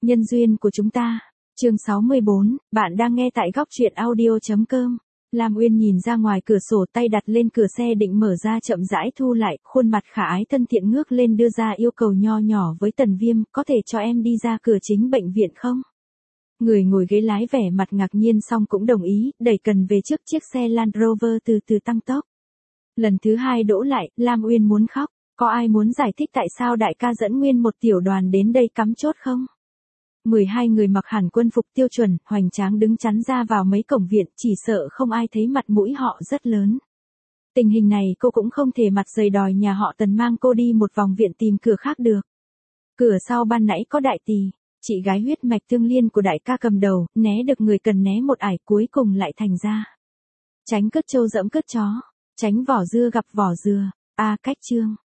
Nhân duyên của chúng ta. Chương 64, bạn đang nghe tại góc truyện audio.com. Lam Uyên nhìn ra ngoài cửa sổ, tay đặt lên cửa xe định mở ra chậm rãi thu lại, khuôn mặt khả ái thân thiện ngước lên đưa ra yêu cầu nho nhỏ với Tần Viêm, có thể cho em đi ra cửa chính bệnh viện không? Người ngồi ghế lái vẻ mặt ngạc nhiên xong cũng đồng ý, đẩy cần về trước chiếc xe Land Rover từ từ tăng tốc. Lần thứ hai đỗ lại, Lam Uyên muốn khóc, có ai muốn giải thích tại sao đại ca dẫn nguyên một tiểu đoàn đến đây cắm chốt không? 12 người mặc hẳn quân phục tiêu chuẩn, hoành tráng đứng chắn ra vào mấy cổng viện, chỉ sợ không ai thấy mặt mũi họ rất lớn. Tình hình này cô cũng không thể mặt dày đòi nhà họ Tần mang cô đi một vòng viện tìm cửa khác được. Cửa sau ban nãy có Đại Tì, chị gái huyết mạch tương liên của đại ca cầm đầu, né được người cần né một ải cuối cùng lại thành ra. Tránh cất trâu dẫm cất chó, tránh vỏ dưa gặp vỏ dừa, cách chương.